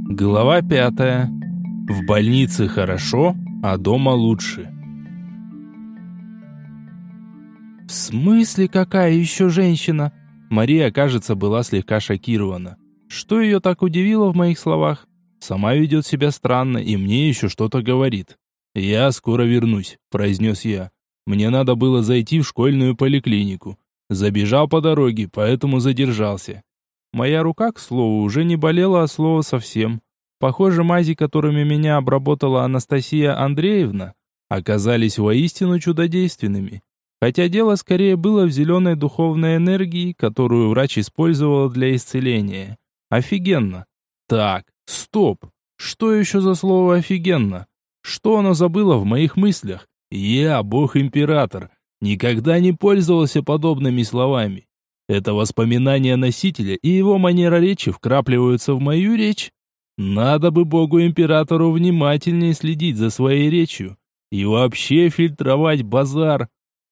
Глава 5. В больнице хорошо, а дома лучше. В смысле, какая еще женщина? Мария, кажется, была слегка шокирована. Что ее так удивило в моих словах? Сама ведет себя странно и мне еще что-то говорит. «Я скоро вернусь», – произнес я. Мне надо было зайти в школьную поликлинику. Забежал по дороге, поэтому задержался. Моя рука, к слову, уже не болела от слова совсем. Похоже, мази, которыми меня обработала Анастасия Андреевна, оказались воистину чудодейственными. Хотя дело скорее было в зеленой духовной энергии, которую врач использовал для исцеления. Офигенно. Так, стоп. Что еще за слово «офигенно»? Что оно забыло в моих мыслях? Я, бог-император, никогда не пользовался подобными словами. Это воспоминания носителя и его манера речи вкрапливаются в мою речь. Надо бы богу-императору внимательнее следить за своей речью и вообще фильтровать базар.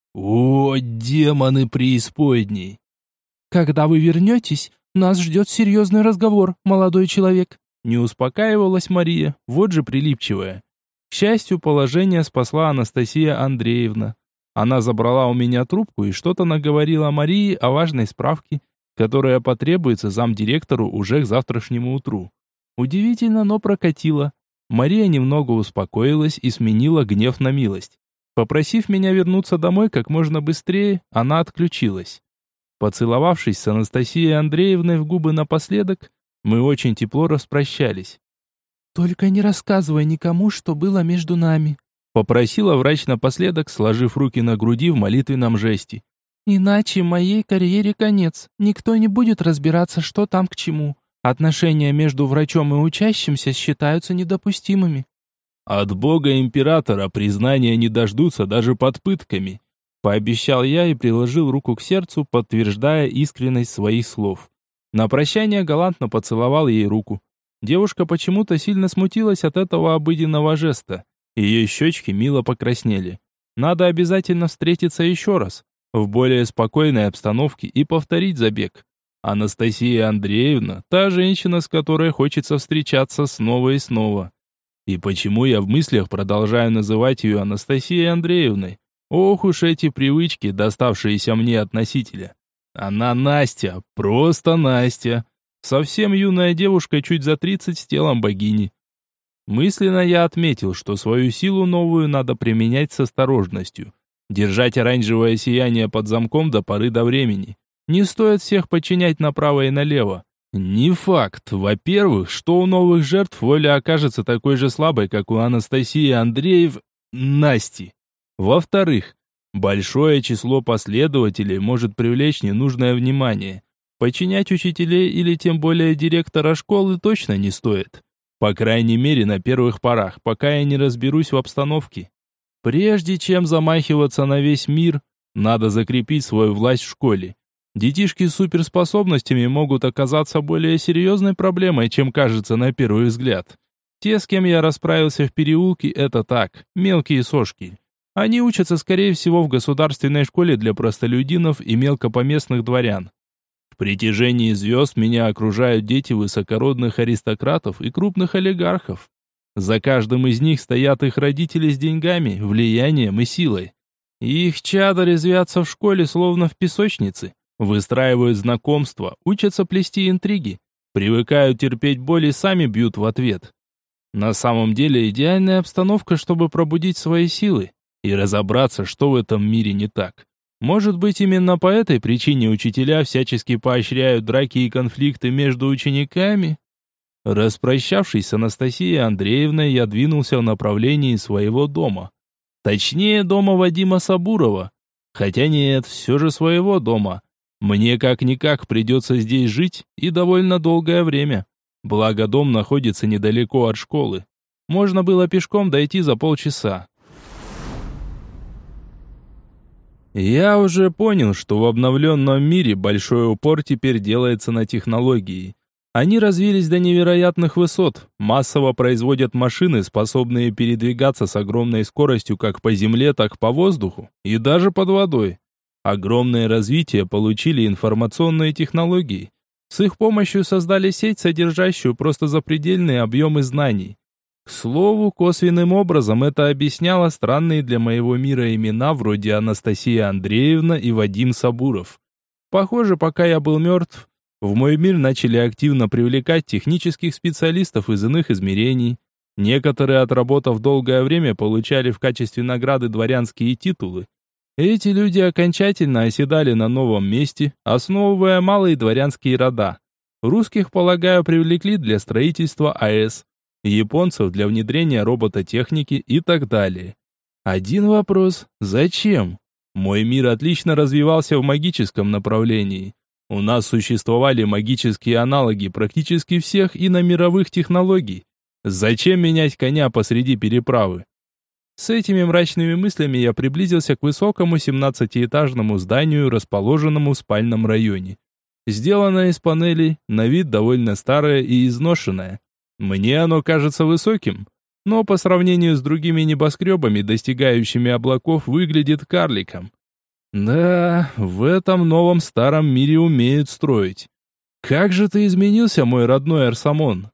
О, демоны преисподней! Когда вы вернетесь, нас ждет серьезный разговор, молодой человек. Не успокаивалась Мария, вот же прилипчивая. К счастью, положение спасла Анастасия Андреевна. Она забрала у меня трубку и что-то наговорила Марии о важной справке, которая потребуется замдиректору уже к завтрашнему утру. Удивительно, но прокатило. Мария немного успокоилась и сменила гнев на милость. Попросив меня вернуться домой как можно быстрее, она отключилась. Поцеловавшись с Анастасией Андреевной в губы напоследок, мы очень тепло распрощались. «Только не рассказывай никому, что было между нами», попросила врач напоследок, сложив руки на груди в молитвенном жесте. «Иначе моей карьере конец. Никто не будет разбираться, что там к чему. Отношения между врачом и учащимся считаются недопустимыми». «От бога-императора признания не дождутся даже под пытками», пообещал я и приложил руку к сердцу, подтверждая искренность своих слов. На прощание галантно поцеловал ей руку. Девушка почему-то сильно смутилась от этого обыденного жеста. Ее щечки мило покраснели. Надо обязательно встретиться еще раз, в более спокойной обстановке, и повторить забег. Анастасия Андреевна, та женщина, с которой хочется встречаться снова и снова. И почему я в мыслях продолжаю называть ее Анастасией Андреевной? Ох уж эти привычки, доставшиеся мне от носителя. Она Настя, просто Настя. Совсем юная девушка, чуть за 30, с телом богини. Мысленно я отметил, что свою силу новую надо применять с осторожностью. Держать оранжевое сияние под замком до поры до времени. Не стоит всех подчинять направо и налево. Не факт, во-первых, что у новых жертв воля окажется такой же слабой, как у Анастасии Насти. Во-вторых, большое число последователей может привлечь ненужное внимание. Подчинять учителей или тем более директора школы точно не стоит. По крайней мере, на первых порах, пока я не разберусь в обстановке. Прежде чем замахиваться на весь мир, надо закрепить свою власть в школе. Детишки с суперспособностями могут оказаться более серьезной проблемой, чем кажется на первый взгляд. Те, с кем я расправился в переулке, это так, мелкие сошки. Они учатся, скорее всего, в государственной школе для простолюдинов и мелкопоместных дворян. В притяжении звезд меня окружают дети высокородных аристократов и крупных олигархов. За каждым из них стоят их родители с деньгами, влиянием и силой. Их чада резвятся в школе, словно в песочнице, выстраивают знакомства, учатся плести интриги, привыкают терпеть боль и сами бьют в ответ. На самом деле идеальная обстановка, чтобы пробудить свои силы и разобраться, что в этом мире не так. Может быть, именно по этой причине учителя всячески поощряют драки и конфликты между учениками? Распрощавшись с Анастасией Андреевной, я двинулся в направлении своего дома. Точнее, дома Вадима Сабурова. Хотя нет, все же своего дома. Мне как-никак придется здесь жить и довольно долгое время. Благо, дом находится недалеко от школы. Можно было пешком дойти за полчаса. Я уже понял, что в обновленном мире большой упор теперь делается на технологии. Они развились до невероятных высот, массово производят машины, способные передвигаться с огромной скоростью как по земле, так и по воздуху, и даже под водой. Огромное развитие получили информационные технологии. С их помощью создали сеть, содержащую просто запредельные объемы знаний. К слову, косвенным образом это объясняло странные для моего мира имена вроде Анастасия Андреевна и Вадим Сабуров. Похоже, пока я был мертв, в мой мир начали активно привлекать технических специалистов из иных измерений. Некоторые, отработав долгое время, получали в качестве награды дворянские титулы. Эти люди окончательно оседали на новом месте, основывая малые дворянские рода. Русских, полагаю, привлекли для строительства АЭС, японцев для внедрения робототехники и так далее. Один вопрос: зачем? Мой мир отлично развивался в магическом направлении. У нас существовали магические аналоги практически всех иномировых технологий. Зачем менять коня посреди переправы? С этими мрачными мыслями я приблизился к высокому 17-этажному зданию, расположенному в спальном районе. Сделанное из панелей, на вид довольно старое и изношенное. Мне оно кажется высоким, но по сравнению с другими небоскребами, достигающими облаков, выглядит карликом. Да, в этом новом старом мире умеют строить. Как же ты изменился, мой родной Арсамон?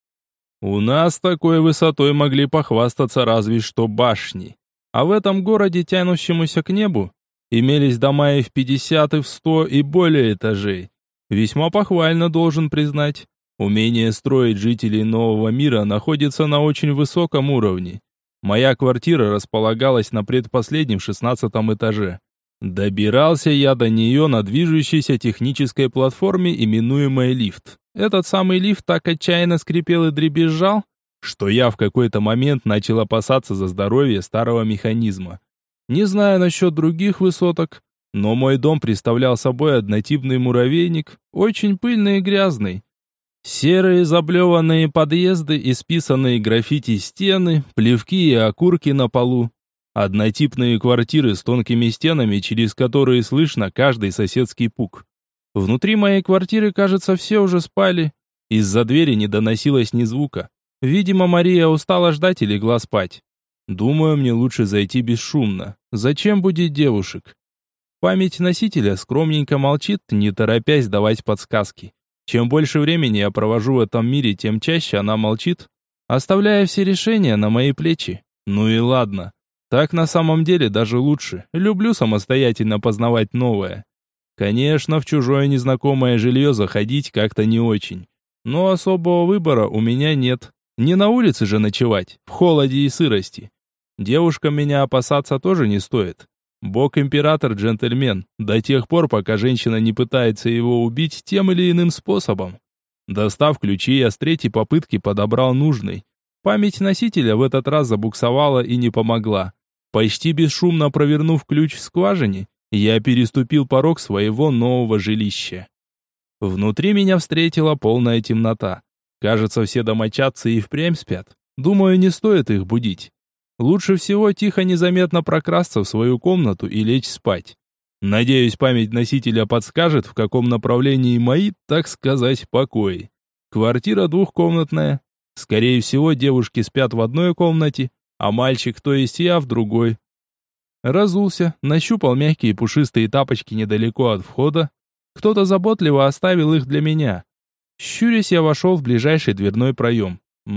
У нас такой высотой могли похвастаться разве что башни. А в этом городе, тянущемуся к небу, имелись дома и в 50, и в 100, и более этажей. Весьма похвально, должен признать. Умение строить жителей нового мира находится на очень высоком уровне. Моя квартира располагалась на предпоследнем 16-м этаже. Добирался я до нее на движущейся технической платформе, именуемой лифт. Этот самый лифт так отчаянно скрипел и дребезжал, что я в какой-то момент начал опасаться за здоровье старого механизма. Не знаю насчет других высоток, но мой дом представлял собой однотипный муравейник, очень пыльный и грязный. Серые заблеванные подъезды, исписанные граффити стены, плевки и окурки на полу. Однотипные квартиры с тонкими стенами, через которые слышно каждый соседский пук. Внутри моей квартиры, кажется, все уже спали. Из-за двери не доносилось ни звука. Видимо, Мария устала ждать и легла спать. Думаю, мне лучше зайти бесшумно. Зачем будить девушек? Память носителя скромненько молчит, не торопясь давать подсказки. Чем больше времени я провожу в этом мире, тем чаще она молчит, оставляя все решения на мои плечи. Ну и ладно. Так на самом деле даже лучше. Люблю самостоятельно познавать новое. Конечно, в чужое незнакомое жилье заходить как-то не очень. Но особого выбора у меня нет. Не на улице же ночевать, в холоде и сырости. Девушкам меня опасаться тоже не стоит. Бог-император джентльмен, до тех пор, пока женщина не пытается его убить тем или иным способом. Достав ключи, я с третьей попытки подобрал нужный. Память носителя в этот раз забуксовала и не помогла. Почти бесшумно провернув ключ в скважине, я переступил порог своего нового жилища. Внутри меня встретила полная темнота. Кажется, все домочадцы и впрямь спят. Думаю, не стоит их будить. Лучше всего тихо незаметно прокрасться в свою комнату и лечь спать. Надеюсь, память носителя подскажет, в каком направлении мои, так сказать, покои. Квартира двухкомнатная. Скорее всего, девушки спят в одной комнате, а мальчик, то есть я, в другой. Разулся, нащупал мягкие пушистые тапочки недалеко от входа. Кто-то заботливо оставил их для меня. Щурясь, я вошел в ближайший дверной проем.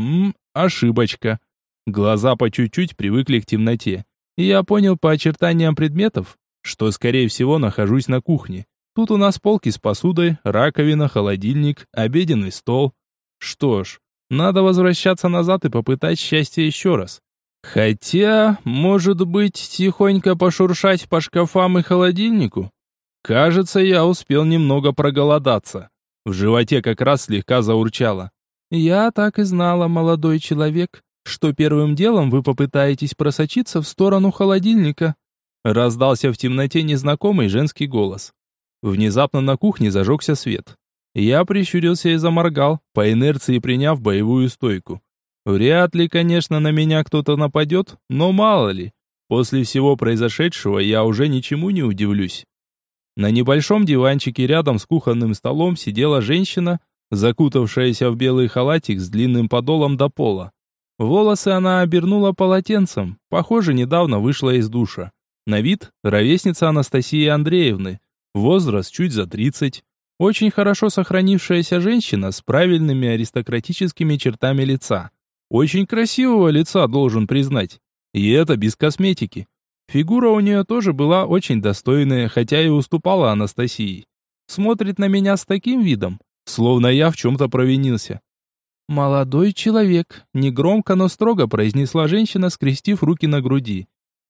Ошибочка. Глаза по чуть-чуть привыкли к темноте. И я понял по очертаниям предметов, что, скорее всего, нахожусь на кухне. Тут у нас полки с посудой, раковина, холодильник, обеденный стол. Что ж, надо возвращаться назад и попытать счастье еще раз. Хотя, может быть, тихонько пошуршать по шкафам и холодильнику? Кажется, я успел немного проголодаться. В животе как раз слегка заурчало. Я так и знала, молодой человек, что первым делом вы попытаетесь просочиться в сторону холодильника. Раздался в темноте незнакомый женский голос. Внезапно на кухне зажегся свет. Я прищурился и заморгал, по инерции приняв боевую стойку. Вряд ли, конечно, на меня кто-то нападет, но мало ли. После всего произошедшего я уже ничему не удивлюсь. На небольшом диванчике рядом с кухонным столом сидела женщина, закутавшаяся в белый халатик с длинным подолом до пола. Волосы она обернула полотенцем, похоже, недавно вышла из душа. На вид ровесница Анастасии Андреевны, возраст чуть за 30. Очень хорошо сохранившаяся женщина с правильными аристократическими чертами лица. Очень красивого лица, должен признать. И это без косметики. Фигура у нее тоже была очень достойная, хотя и уступала Анастасии. Смотрит на меня с таким видом, словно я в чем-то провинился. «Молодой человек», — негромко, но строго произнесла женщина, скрестив руки на груди.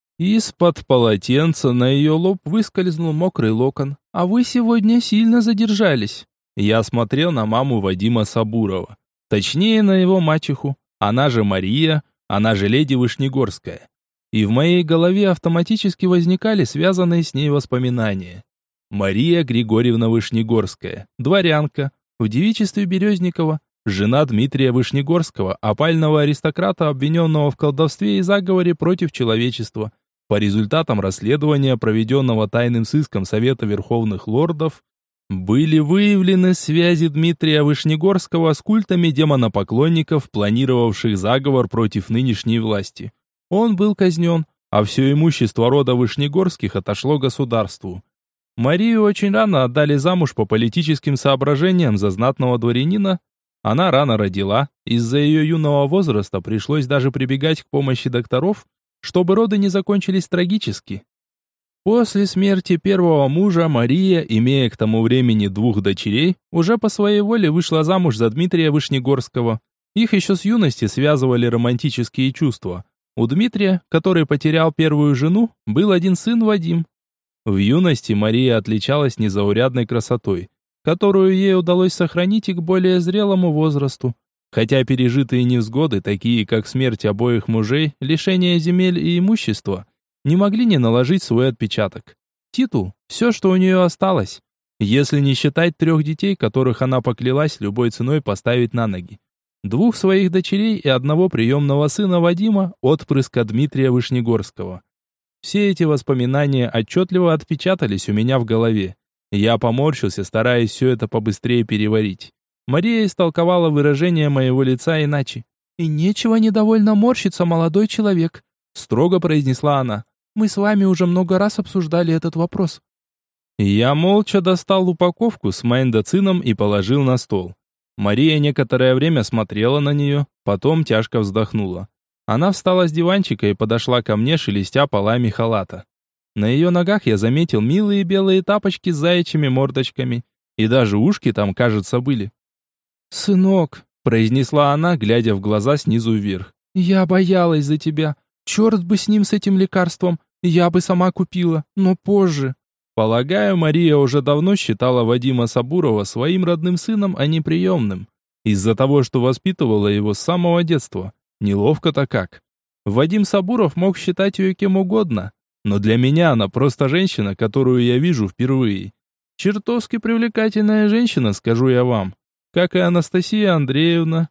Из-под полотенца на ее лоб выскользнул мокрый локон. «А вы сегодня сильно задержались». Я смотрел на маму Вадима Сабурова. Точнее, на его мачеху. Она же Мария, она же леди Вышнегорская. И в моей голове автоматически возникали связанные с ней воспоминания. Мария Григорьевна Вышнегорская, дворянка, в девичестве Березникова, жена Дмитрия Вышнегорского, опального аристократа, обвиненного в колдовстве и заговоре против человечества. По результатам расследования, проведенного тайным сыском Совета Верховных Лордов, были выявлены связи Дмитрия Вышнегорского с культами демонопоклонников, планировавших заговор против нынешней власти. Он был казнен, а все имущество рода Вышнегорских отошло государству. Марию очень рано отдали замуж по политическим соображениям за знатного дворянина. Она рано родила, из-за ее юного возраста пришлось даже прибегать к помощи докторов, чтобы роды не закончились трагически. После смерти первого мужа Мария, имея к тому времени 2 дочерей, уже по своей воле вышла замуж за Дмитрия Вышнегорского. Их еще с юности связывали романтические чувства. У Дмитрия, который потерял первую жену, был один сын Вадим. В юности Мария отличалась незаурядной красотой, которую ей удалось сохранить и к более зрелому возрасту. Хотя пережитые невзгоды, такие как смерть обоих мужей, лишение земель и имущества, не могли не наложить свой отпечаток. Титул – все, что у нее осталось, если не считать 3 детей, которых она поклялась любой ценой поставить на ноги. 2 своих дочерей и 1 приемного сына Вадима, отпрыска Дмитрия Вышнегорского. Все эти воспоминания отчетливо отпечатались у меня в голове. Я поморщился, стараясь все это побыстрее переварить. Мария истолковала выражение моего лица иначе. «И нечего недовольно морщиться, молодой человек», — строго произнесла она. «Мы с вами уже много раз обсуждали этот вопрос». Я молча достал упаковку с майндоцином и положил на стол. Мария некоторое время смотрела на нее, потом тяжко вздохнула. Она встала с диванчика и подошла ко мне, шелестя полами халата. На ее ногах я заметил милые белые тапочки с заячьими мордочками, и даже ушки там, кажется, были. «Сынок», — произнесла она, глядя в глаза снизу вверх, — «я боялась за тебя. Черт бы с ним, с этим лекарством. Я бы сама купила, но позже». Полагаю, Мария уже давно считала Вадима Сабурова своим родным сыном, а не приемным. Из-за того, что воспитывала его с самого детства. Неловко-то как. Вадим Сабуров мог считать ее кем угодно, но для меня она просто женщина, которую я вижу впервые. Чертовски привлекательная женщина, скажу я вам. Как и Анастасия Андреевна.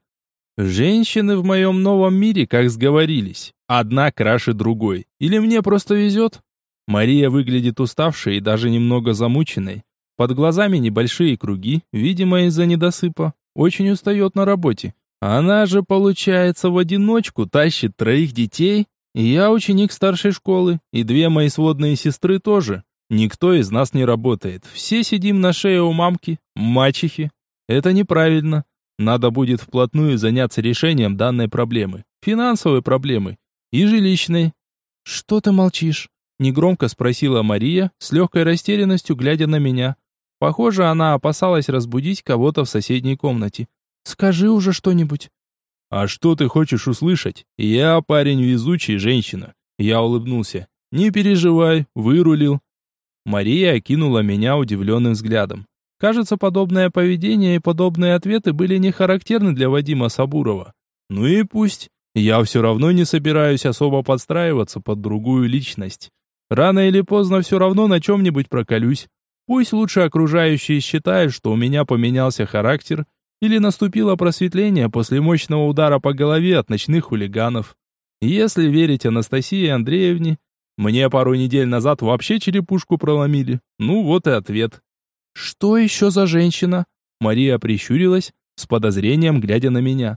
Женщины в моем новом мире, как сговорились, одна краше другой. Или мне просто везет? Мария выглядит уставшей и даже немного замученной. Под глазами небольшие круги, видимо из-за недосыпа. Очень устает на работе. Она же, получается, в одиночку тащит 3 детей. Я ученик старшей школы, и 2 мои сводные сестры тоже. Никто из нас не работает. Все сидим на шее у мамки, мачехи. Это неправильно. Надо будет вплотную заняться решением данной проблемы. Финансовой проблемы и жилищной. «Что ты молчишь?» — негромко спросила Мария, с легкой растерянностью глядя на меня. Похоже, она опасалась разбудить кого-то в соседней комнате. «Скажи уже что-нибудь». «А что ты хочешь услышать? Я парень везучий, женщина». Я улыбнулся. «Не переживай, вырулил». Мария окинула меня удивленным взглядом. Кажется, подобное поведение и подобные ответы были не характерны для Вадима Сабурова. Ну и пусть. Я все равно не собираюсь особо подстраиваться под другую личность. Рано или поздно все равно на чем-нибудь проколюсь. Пусть лучше окружающие считают, что у меня поменялся характер или наступило просветление после мощного удара по голове от ночных хулиганов. Если верить Анастасии Андреевне, мне пару недель назад вообще черепушку проломили. Ну вот и ответ. «Что еще за женщина?» Мария прищурилась, с подозрением глядя на меня.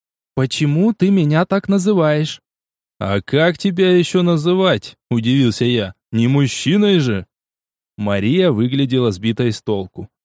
«Почему ты меня так называешь?» «А как тебя еще называть?» – удивился я. «Не мужчиной же?» Мария выглядела сбитой с толку.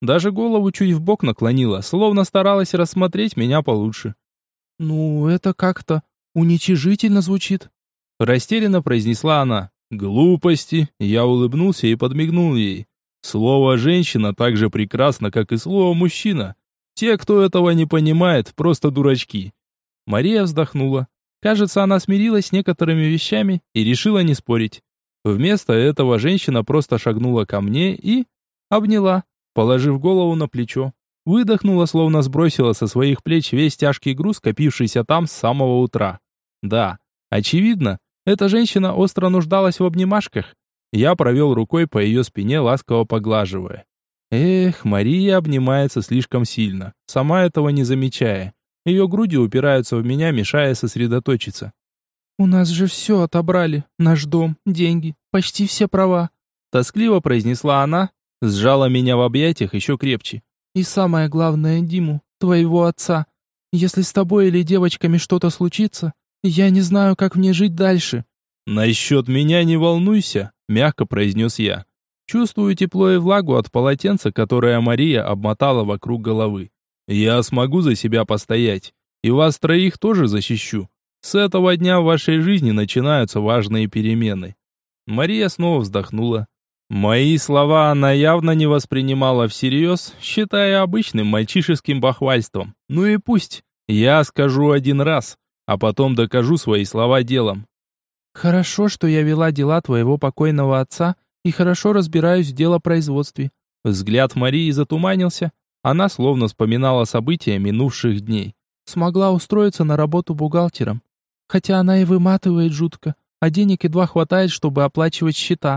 Даже голову чуть вбок наклонила, словно старалась рассмотреть меня получше. «Ну, это как-то уничижительно звучит», — растерянно произнесла она. «Глупости!» — я улыбнулся и подмигнул ей. Слово «женщина» так же прекрасно, как и слово «мужчина». Те, кто этого не понимает, просто дурачки. Мария вздохнула. Кажется, она смирилась с некоторыми вещами и решила не спорить. Вместо этого женщина просто шагнула ко мне и обняла, положив голову на плечо. Выдохнула, словно сбросила со своих плеч весь тяжкий груз, копившийся там с самого утра. Да, очевидно, эта женщина остро нуждалась в обнимашках. Я провел рукой по ее спине, ласково поглаживая. Эх, Мария обнимается слишком сильно, сама этого не замечая. Ее груди упираются в меня, мешая сосредоточиться. «У нас же все отобрали. Наш дом, деньги, почти все права», тоскливо произнесла она, сжала меня в объятиях еще крепче. «И самое главное, Диму, твоего отца. Если с тобой или девочками что-то случится, я не знаю, как мне жить дальше». «Насчет меня не волнуйся», — мягко произнес я. Чувствую тепло и влагу от полотенца, которое Мария обмотала вокруг головы. «Я смогу за себя постоять, и вас троих тоже защищу. С этого дня в вашей жизни начинаются важные перемены». Мария снова вздохнула. Мои слова она явно не воспринимала всерьез, считая обычным мальчишеским бахвальством. Ну и пусть. Я скажу один раз, а потом докажу свои слова делом. «Хорошо, что я вела дела твоего покойного отца и хорошо разбираюсь в делопроизводстве». Взгляд Марии затуманился. Она словно вспоминала события минувших дней. Смогла устроиться на работу бухгалтером. Хотя она и выматывает жутко, а денег едва хватает, чтобы оплачивать счета.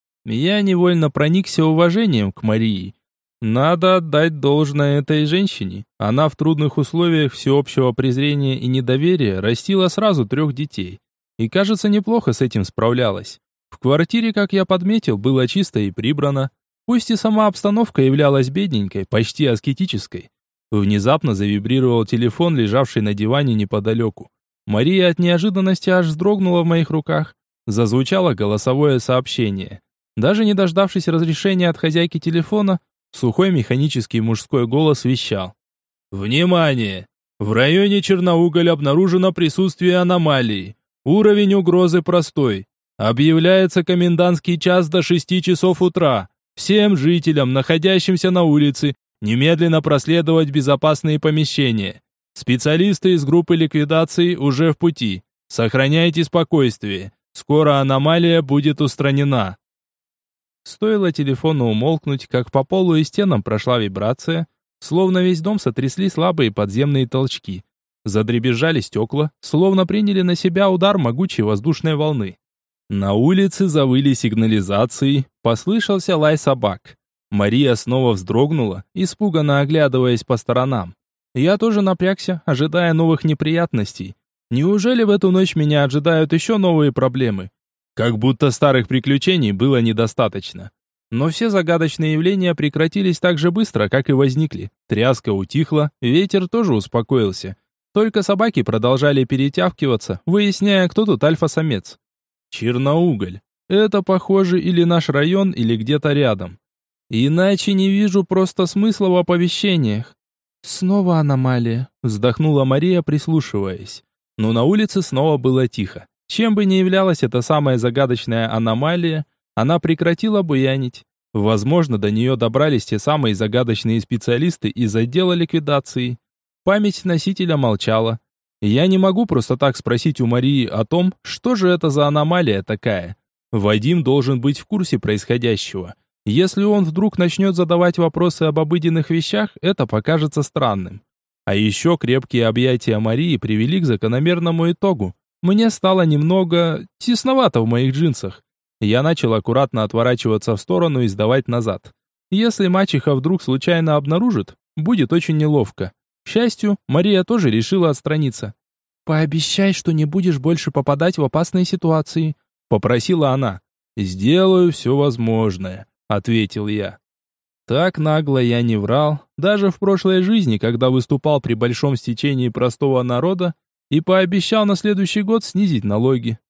Я невольно проникся уважением к Марии. Надо отдать должное этой женщине. Она в трудных условиях всеобщего презрения и недоверия растила сразу 3 детей. И, кажется, неплохо с этим справлялась. В квартире, как я подметил, было чисто и прибрано. Пусть и сама обстановка являлась бедненькой, почти аскетической. Внезапно завибрировал телефон, лежавший на диване неподалеку. Мария от неожиданности аж вздрогнула в моих руках. Зазвучало голосовое сообщение. Даже не дождавшись разрешения от хозяйки телефона, сухой механический мужской голос вещал. «Внимание! В районе Черноуголь обнаружено присутствие аномалии. Уровень угрозы простой. Объявляется комендантский час до 6 часов утра. Всем жителям, находящимся на улице, немедленно проследовать безопасные помещения. Специалисты из группы ликвидации уже в пути. Сохраняйте спокойствие. Скоро аномалия будет устранена». Стоило телефону умолкнуть, как по полу и стенам прошла вибрация, словно весь дом сотрясли слабые подземные толчки. Задребезжали стекла, словно приняли на себя удар могучей воздушной волны. На улице завыли сигнализации, послышался лай собак. Мария снова вздрогнула, испуганно оглядываясь по сторонам. Я тоже напрягся, ожидая новых неприятностей. Неужели в эту ночь меня ожидают еще новые проблемы? Как будто старых приключений было недостаточно. Но все загадочные явления прекратились так же быстро, как и возникли. Тряска утихла, ветер тоже успокоился. Только собаки продолжали перетявкиваться, выясняя, кто тут альфа-самец. Черноуголь. Это, похоже, или наш район, или где-то рядом. Иначе не вижу просто смысла в оповещениях. «Снова аномалия», — вздохнула Мария, прислушиваясь. Но на улице снова было тихо. Чем бы ни являлась эта самая загадочная аномалия, она прекратила буянить. Возможно, до нее добрались те самые загадочные специалисты из отдела ликвидации. Память носителя молчала. Я не могу просто так спросить у Марии о том, что же это за аномалия такая. Вадим должен быть в курсе происходящего. Если он вдруг начнет задавать вопросы об обыденных вещах, это покажется странным. А еще крепкие объятия Марии привели к закономерному итогу. Мне стало немного тесновато в моих джинсах. Я начал аккуратно отворачиваться в сторону и сдавать назад. Если мачеха вдруг случайно обнаружит, будет очень неловко. К счастью, Мария тоже решила отстраниться. «Пообещай, что не будешь больше попадать в опасные ситуации», — попросила она. «Сделаю все возможное», — ответил я. Так нагло я не врал, даже в прошлой жизни, когда выступал при большом стечении простого народа и пообещал на следующий год снизить налоги.